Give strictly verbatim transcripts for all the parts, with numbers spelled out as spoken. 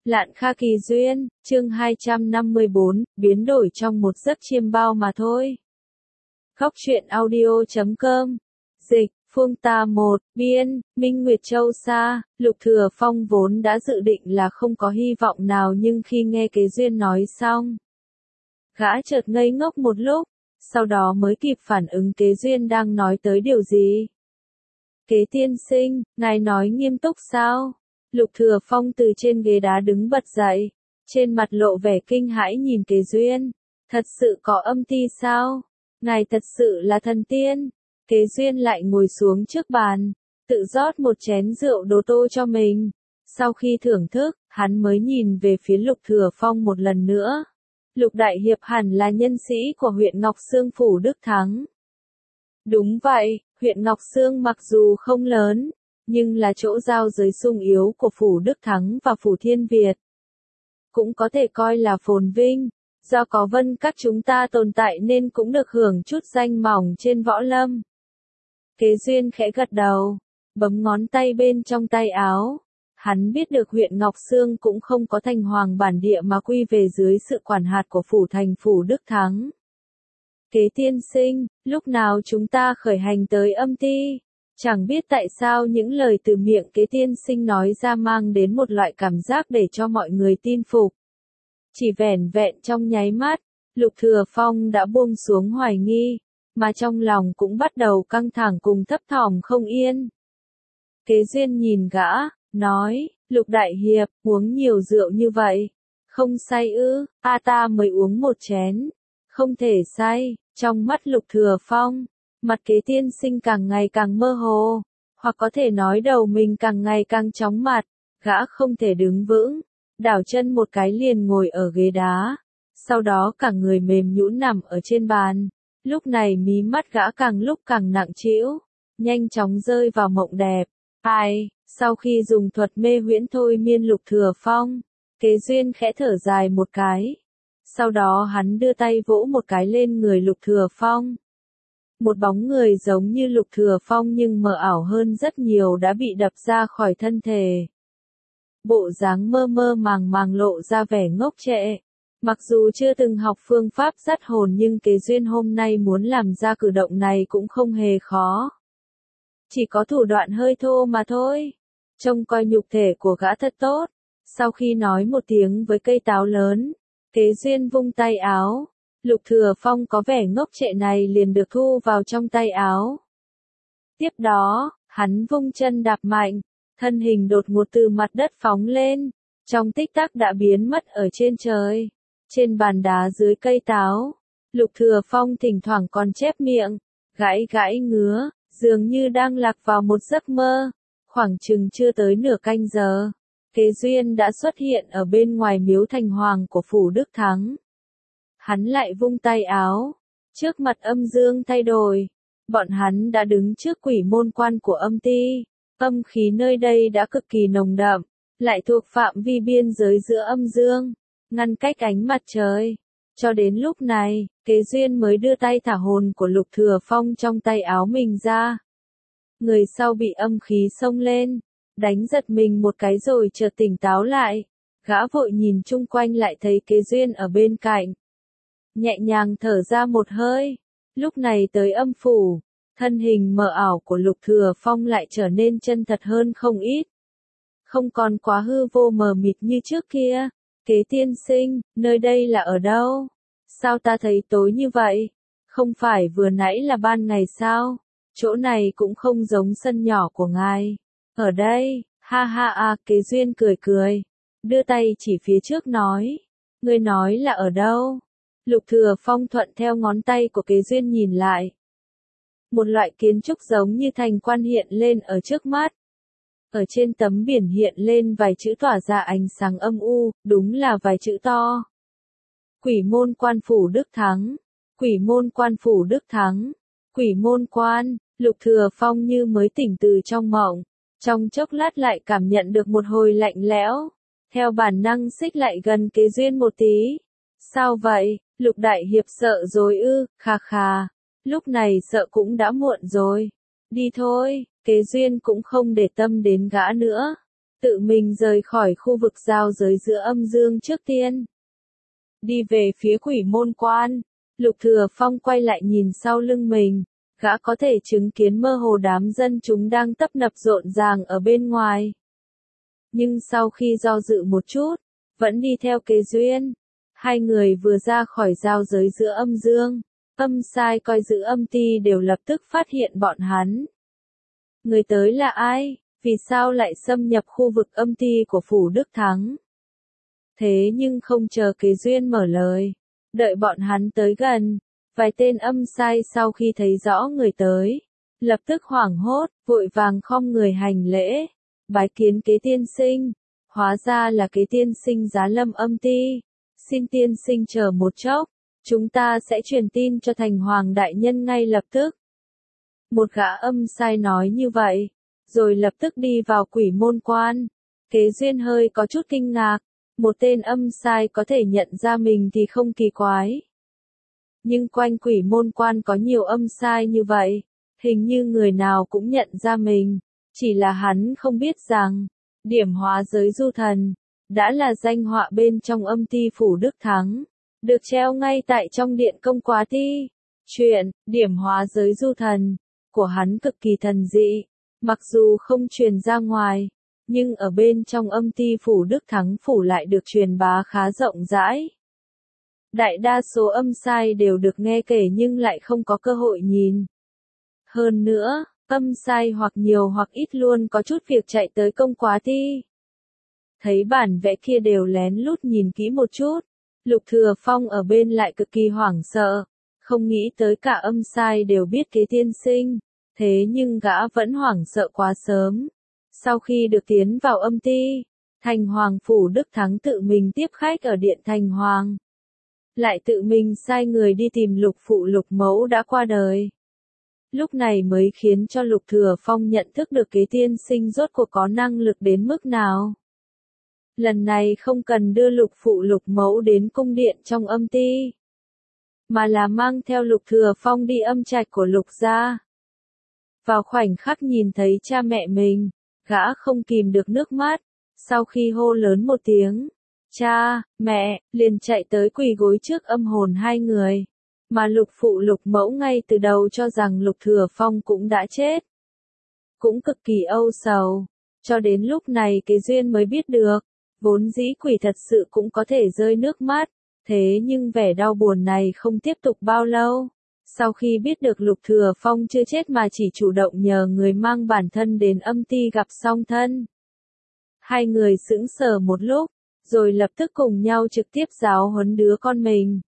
Lạn Kha Kỳ Duyên, chương hai trăm năm mươi bốn, biến đổi trong một giấc chiêm bao mà thôi. Góc truyện audio chấm com. Dịch, Phương Ta một, biên, Minh Nguyệt Châu Sa. Lục Thừa Phong vốn đã dự định là không có hy vọng nào, nhưng khi nghe Kế Duyên nói xong, gã chợt ngây ngốc một lúc, sau đó mới kịp phản ứng Kế Duyên đang nói tới điều gì. Kế tiên sinh, ngài nói nghiêm túc sao? Lục Thừa Phong từ trên ghế đá đứng bật dậy, trên mặt lộ vẻ kinh hãi nhìn Kế Duyên. Thật sự có âm ti sao? Ngài thật sự là thần tiên. Kế Duyên lại ngồi xuống trước bàn, tự rót một chén rượu đô tô cho mình. Sau khi thưởng thức, hắn mới nhìn về phía Lục Thừa Phong một lần nữa. Lục Đại Hiệp hẳn là nhân sĩ của huyện Ngọc Sương phủ Đức Thắng. Đúng vậy, huyện Ngọc Sương mặc dù không lớn, nhưng là chỗ giao giới sung yếu của phủ Đức Thắng và phủ Thiên Việt. Cũng có thể coi là phồn vinh, do có Vân Các chúng ta tồn tại nên cũng được hưởng chút danh mỏng trên võ lâm. Kế Duyên khẽ gật đầu, bấm ngón tay bên trong tay áo. Hắn biết được huyện Ngọc Sương cũng không có thành hoàng bản địa mà quy về dưới sự quản hạt của phủ thành phủ Đức Thắng. Kế tiên sinh, lúc nào chúng ta khởi hành tới âm ti? Chẳng biết tại sao những lời từ miệng Kế tiên sinh nói ra mang đến một loại cảm giác để cho mọi người tin phục. Chỉ vẻn vẹn trong nháy mắt, Lục Thừa Phong đã buông xuống hoài nghi, mà trong lòng cũng bắt đầu căng thẳng cùng thấp thỏm không yên. Kế Duyên nhìn gã, nói, Lục Đại Hiệp, uống nhiều rượu như vậy, không say ư? A ta mới uống một chén, không thể say. Trong mắt Lục Thừa Phong, mặt Kế tiên sinh càng ngày càng mơ hồ, hoặc có thể nói đầu mình càng ngày càng chóng mặt, gã không thể đứng vững, đảo chân một cái liền ngồi ở ghế đá, sau đó cả người mềm nhũn nằm ở trên bàn. Lúc này mí mắt gã càng lúc càng nặng trĩu, nhanh chóng rơi vào mộng đẹp. Ai, sau khi dùng thuật mê huyễn thôi miên Lục Thừa Phong, Kế Duyên khẽ thở dài một cái. Sau đó hắn đưa tay vỗ một cái lên người Lục Thừa Phong. Một bóng người giống như Lục Thừa Phong nhưng mờ ảo hơn rất nhiều đã bị đập ra khỏi thân thể. Bộ dáng mơ mơ màng màng lộ ra vẻ ngốc trệ. Mặc dù chưa từng học phương pháp dắt hồn nhưng Kế Duyên hôm nay muốn làm ra cử động này cũng không hề khó. Chỉ có thủ đoạn hơi thô mà thôi. Trông coi nhục thể của gã thật tốt. Sau khi nói một tiếng với cây táo lớn, Kế Duyên vung tay áo. Lục Thừa Phong có vẻ ngốc trệ này liền được thu vào trong tay áo. Tiếp đó, hắn vung chân đạp mạnh, thân hình đột ngột từ mặt đất phóng lên, trong tích tắc đã biến mất ở trên trời. Trên bàn đá dưới cây táo, Lục Thừa Phong thỉnh thoảng còn chép miệng, gãi gãi ngứa, dường như đang lạc vào một giấc mơ. Khoảng chừng chưa tới nửa canh giờ, Kế Duyên đã xuất hiện ở bên ngoài miếu thành hoàng của phủ Đức Thắng. Hắn lại vung tay áo, trước mặt âm dương thay đổi, bọn hắn đã đứng trước quỷ môn quan của âm ti. Âm khí nơi đây đã cực kỳ nồng đậm, lại thuộc phạm vi biên giới giữa âm dương, ngăn cách ánh mặt trời. Cho đến lúc này, Kế Duyên mới đưa tay thả hồn của Lục Thừa Phong trong tay áo mình ra. Người sau bị âm khí xông lên, đánh giật mình một cái rồi chợt tỉnh táo lại. Gã vội nhìn chung quanh lại thấy Kế Duyên ở bên cạnh. Nhẹ nhàng thở ra một hơi. Lúc này tới âm phủ, thân hình mờ ảo của Lục Thừa Phong lại trở nên chân thật hơn không ít. Không còn quá hư vô mờ mịt như trước kia. Kế tiên sinh, nơi đây là ở đâu? Sao ta thấy tối như vậy? Không phải vừa nãy là ban ngày sao? Chỗ này cũng không giống sân nhỏ của ngài. Ở đây, ha ha a, Kế Duyên cười cười, đưa tay chỉ phía trước nói. Ngươi nói là ở đâu? Lục Thừa Phong thuận theo ngón tay của Kế Duyên nhìn lại. Một loại kiến trúc giống như thành quan hiện lên ở trước mắt. Ở trên tấm biển hiện lên vài chữ tỏa ra ánh sáng âm u, đúng là vài chữ to. Quỷ môn quan phủ Đức Thắng. Quỷ môn quan phủ Đức Thắng. Quỷ môn quan. Lục Thừa Phong như mới tỉnh từ trong mộng. Trong chốc lát lại cảm nhận được một hồi lạnh lẽo. Theo bản năng xích lại gần Kế Duyên một tí. Sao vậy? Lục Đại Hiệp sợ rồi ư? Khà khà. Lúc này sợ cũng đã muộn rồi. Đi thôi. Kế Duyên cũng không để tâm đến gã nữa. tự mình rời khỏi khu vực giao giới giữa âm dương trước tiên. Đi về phía quỷ môn quan, Lục Thừa Phong quay lại nhìn sau lưng mình, gã có thể chứng kiến mơ hồ đám dân chúng đang tấp nập rộn ràng ở bên ngoài. Nhưng sau khi do dự một chút, vẫn đi theo Kế Duyên. Hai người vừa ra khỏi giao giới giữa âm dương, âm sai coi giữ âm ti đều lập tức phát hiện bọn hắn. Người tới là ai? Vì sao lại xâm nhập khu vực âm ti của Phủ Đức Thắng? Thế nhưng không chờ Kế Duyên mở lời, đợi bọn hắn tới gần, vài tên âm sai sau khi thấy rõ người tới, lập tức hoảng hốt, vội vàng khom người hành lễ, bái kiến Kế tiên sinh. Hóa ra là Kế tiên sinh giá lâm âm ti. Xin tiên sinh chờ một chốc, chúng ta sẽ truyền tin cho Thành Hoàng đại nhân ngay lập tức. Một gã âm sai nói như vậy, rồi lập tức đi vào quỷ môn quan. Kế Duyên hơi có chút kinh ngạc, một tên âm sai có thể nhận ra mình thì không kỳ quái. Nhưng quanh quỷ môn quan có nhiều âm sai như vậy, hình như người nào cũng nhận ra mình, chỉ là hắn không biết rằng, điểm hóa giới du thần, đã là danh họa bên trong âm ti Phủ Đức Thắng, được treo ngay tại trong điện công quá ti. Chuyện, điểm hóa giới du thần, của hắn cực kỳ thần dị, mặc dù không truyền ra ngoài, nhưng ở bên trong âm ti Phủ Đức Thắng phủ lại được truyền bá khá rộng rãi. Đại đa số âm sai đều được nghe kể nhưng lại không có cơ hội nhìn. Hơn nữa, âm sai hoặc nhiều hoặc ít luôn có chút việc chạy tới công quá ti. Thấy bản vẽ kia đều lén lút nhìn kỹ một chút, Lục Thừa Phong ở bên lại cực kỳ hoảng sợ, không nghĩ tới cả âm sai đều biết Kế tiên sinh, thế nhưng gã vẫn hoảng sợ quá sớm. Sau khi được tiến vào âm ti, Thành Hoàng Phủ Đức Thắng tự mình tiếp khách ở điện Thành Hoàng. Lại tự mình sai người đi tìm Lục Phụ Lục Mẫu đã qua đời. Lúc này mới khiến cho Lục Thừa Phong nhận thức được Kế tiên sinh rốt cuộc có năng lực đến mức nào. Lần này không cần đưa Lục Phụ Lục Mẫu đến cung điện trong âm ti, mà là mang theo Lục Thừa Phong đi âm trạch của Lục gia. Vào khoảnh khắc nhìn thấy cha mẹ mình, gã không kìm được nước mắt, sau khi hô lớn một tiếng, cha, mẹ, liền chạy tới quỳ gối trước âm hồn hai người, mà Lục Phụ Lục Mẫu ngay từ đầu cho rằng Lục Thừa Phong cũng đã chết. Cũng cực kỳ âu sầu, cho đến lúc này Kế Duyên mới biết được, vốn dĩ quỷ thật sự cũng có thể rơi nước mắt, thế nhưng vẻ đau buồn này không tiếp tục bao lâu. Sau khi biết được Lục Thừa Phong chưa chết mà chỉ chủ động nhờ người mang bản thân đến âm ti gặp song thân. Hai người sững sờ một lúc, rồi lập tức cùng nhau trực tiếp giáo huấn đứa con mình.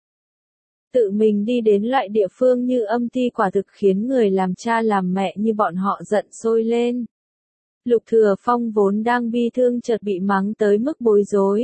Tự mình đi đến loại địa phương như âm ti quả thực khiến người làm cha làm mẹ như bọn họ giận sôi lên. Lục Thừa Phong vốn đang bi thương chợt bị mắng tới mức bối rối.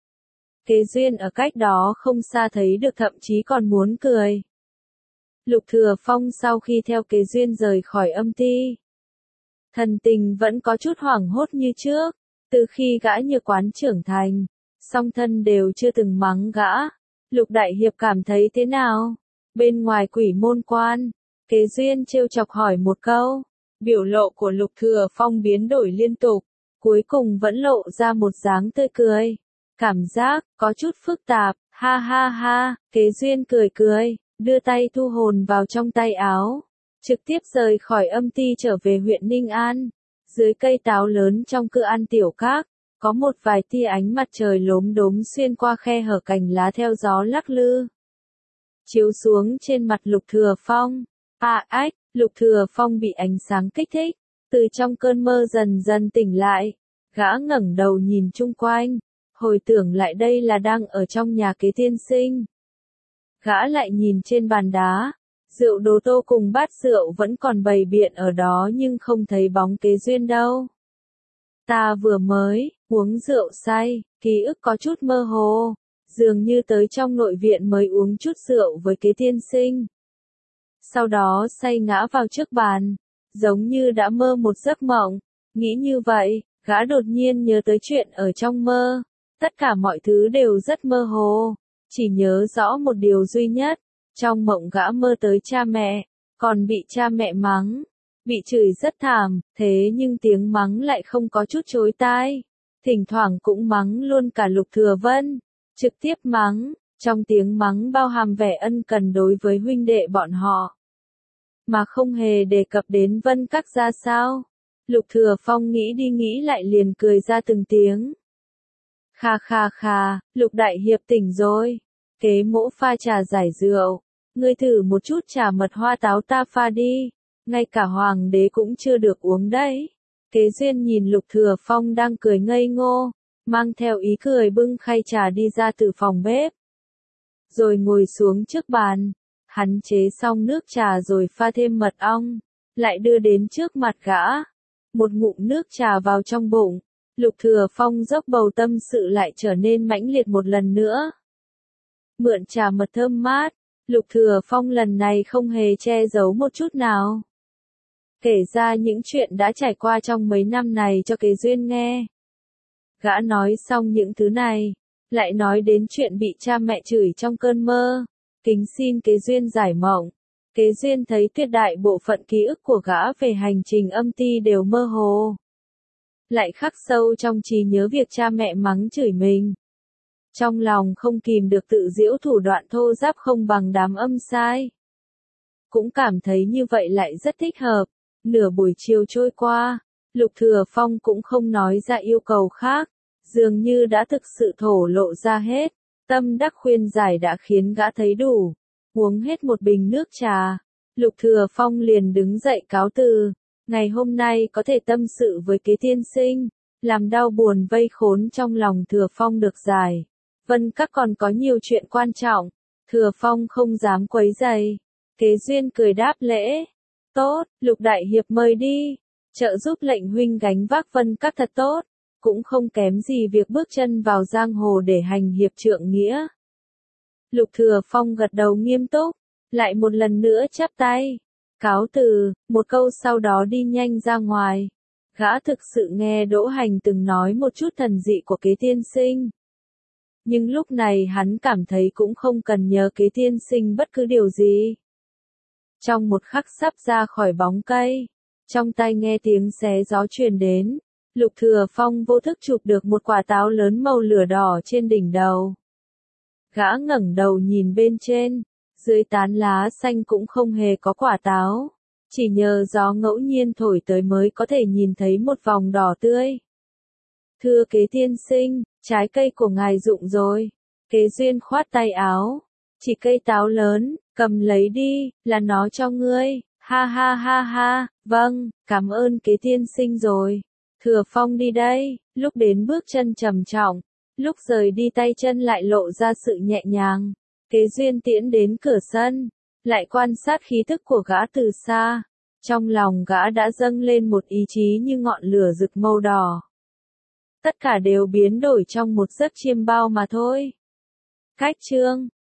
Kế Duyên ở cách đó không xa thấy được thậm chí còn muốn cười. Lục Thừa Phong sau khi theo Kế Duyên rời khỏi âm ti, thần tình vẫn có chút hoảng hốt như trước, từ khi gã như quán trưởng thành, song thân đều chưa từng mắng gã. Lục Đại Hiệp cảm thấy thế nào? Bên ngoài quỷ môn quan, Kế Duyên trêu chọc hỏi một câu, biểu lộ của Lục Thừa Phong biến đổi liên tục, cuối cùng vẫn lộ ra một dáng tươi cười. Cảm giác, có chút phức tạp, ha ha ha, Kế Duyên cười cười, đưa tay thu hồn vào trong tay áo, trực tiếp rời khỏi âm ti trở về huyện Ninh An. Dưới cây táo lớn trong Cự An Tiểu Các, có một vài tia ánh mặt trời lốm đốm xuyên qua khe hở cành lá theo gió lắc lư, chiếu xuống trên mặt Lục Thừa Phong. À ách, Lục Thừa Phong bị ánh sáng kích thích, từ trong cơn mơ dần dần tỉnh lại, gã ngẩng đầu nhìn chung quanh, hồi tưởng lại đây là đang ở trong nhà Kế tiên sinh. Gã lại nhìn trên bàn đá, rượu đồ tô cùng bát rượu vẫn còn bày biện ở đó nhưng không thấy bóng Kế Duyên đâu. Ta vừa mới uống rượu say, ký ức có chút mơ hồ, dường như tới trong nội viện mới uống chút rượu với Kế tiên sinh. Sau đó say ngã vào trước bàn, giống như đã mơ một giấc mộng. Nghĩ như vậy, gã đột nhiên nhớ tới chuyện ở trong mơ. Tất cả mọi thứ đều rất mơ hồ, chỉ nhớ rõ một điều duy nhất, trong mộng gã mơ tới cha mẹ, còn bị cha mẹ mắng, bị chửi rất thảm, thế nhưng tiếng mắng lại không có chút chối tai. thỉnh thoảng cũng mắng luôn cả Lục Thừa Vân, trực tiếp mắng, trong tiếng mắng bao hàm vẻ ân cần đối với huynh đệ bọn họ, mà không hề đề cập đến Vân Các ra sao. Lục Thừa Phong nghĩ đi nghĩ lại liền cười ra từng tiếng. Kha kha kha, Lục Đại Hiệp tỉnh rồi. Kế Mỗ pha trà giải rượu, ngươi thử một chút trà mật hoa táo ta pha đi, ngay cả hoàng đế cũng chưa được uống đấy. Kế Duyên nhìn Lục Thừa Phong đang cười ngây ngô, mang theo ý cười bưng khay trà đi ra từ phòng bếp. Rồi ngồi xuống trước bàn, hắn chế xong nước trà rồi pha thêm mật ong, lại đưa đến trước mặt gã. Một ngụm nước trà vào trong bụng, Lục Thừa Phong dốc bầu tâm sự lại trở nên mãnh liệt một lần nữa. Mượn trà mật thơm mát, Lục Thừa Phong lần này không hề che giấu một chút nào. Kể ra những chuyện đã trải qua trong mấy năm này cho Kế Duyên nghe. Gã nói xong những thứ này, lại nói đến chuyện bị cha mẹ chửi trong cơn mơ, kính xin Kế Duyên giải mộng. Kế Duyên thấy tuyệt đại bộ phận ký ức của gã về hành trình âm ti đều mơ hồ. Lại khắc sâu trong trí nhớ việc cha mẹ mắng chửi mình. Trong lòng không kìm được tự giễu thủ đoạn thô giáp không bằng đám âm sai. Cũng cảm thấy như vậy lại rất thích hợp. Nửa buổi chiều trôi qua, Lục Thừa Phong cũng không nói ra yêu cầu khác, dường như đã thực sự thổ lộ ra hết. Tâm đắc khuyên giải đã khiến gã thấy đủ. Uống hết một bình nước trà, Lục Thừa Phong liền đứng dậy cáo từ. Ngày hôm nay có thể tâm sự với Kế tiên sinh, làm đau buồn vây khốn trong lòng Thừa Phong được giải. Vân Các còn có nhiều chuyện quan trọng, Thừa Phong không dám quấy rầy. Kế Duyên cười đáp lễ. Tốt, Lục Đại Hiệp mời đi, trợ giúp lệnh huynh gánh vác Vân Các thật tốt, cũng không kém gì việc bước chân vào giang hồ để hành hiệp trượng nghĩa. Lục Thừa Phong gật đầu nghiêm túc, lại một lần nữa chắp tay, cáo từ, một câu sau đó đi nhanh ra ngoài. Gã thực sự nghe Đỗ Hành từng nói một chút thần dị của Kế tiên sinh. Nhưng lúc này hắn cảm thấy cũng không cần nhờ Kế tiên sinh bất cứ điều gì. Trong một khắc sắp ra khỏi bóng cây, trong tai nghe tiếng xé gió truyền đến, Lục Thừa Phong vô thức chụp được một quả táo lớn màu lửa đỏ trên đỉnh đầu. Gã ngẩng đầu nhìn bên trên, dưới tán lá xanh cũng không hề có quả táo, chỉ nhờ gió ngẫu nhiên thổi tới mới có thể nhìn thấy một vòng đỏ tươi. Thưa Kế tiên sinh, trái cây của ngài rụng rồi. Kế Duyên khoát tay áo, chỉ cây táo lớn, cầm lấy đi, là nó cho ngươi. Ha ha ha ha, vâng, cảm ơn Kế tiên sinh rồi. Thừa Phong đi đây, lúc đến bước chân trầm trọng, lúc rời đi tay chân lại lộ ra sự nhẹ nhàng. Kế Duyên tiễn đến cửa sân, lại quan sát khí thức của gã từ xa. Trong lòng gã đã dâng lên một ý chí như ngọn lửa rực màu đỏ. Tất cả đều biến đổi trong một giấc chiêm bao mà thôi. Cách chương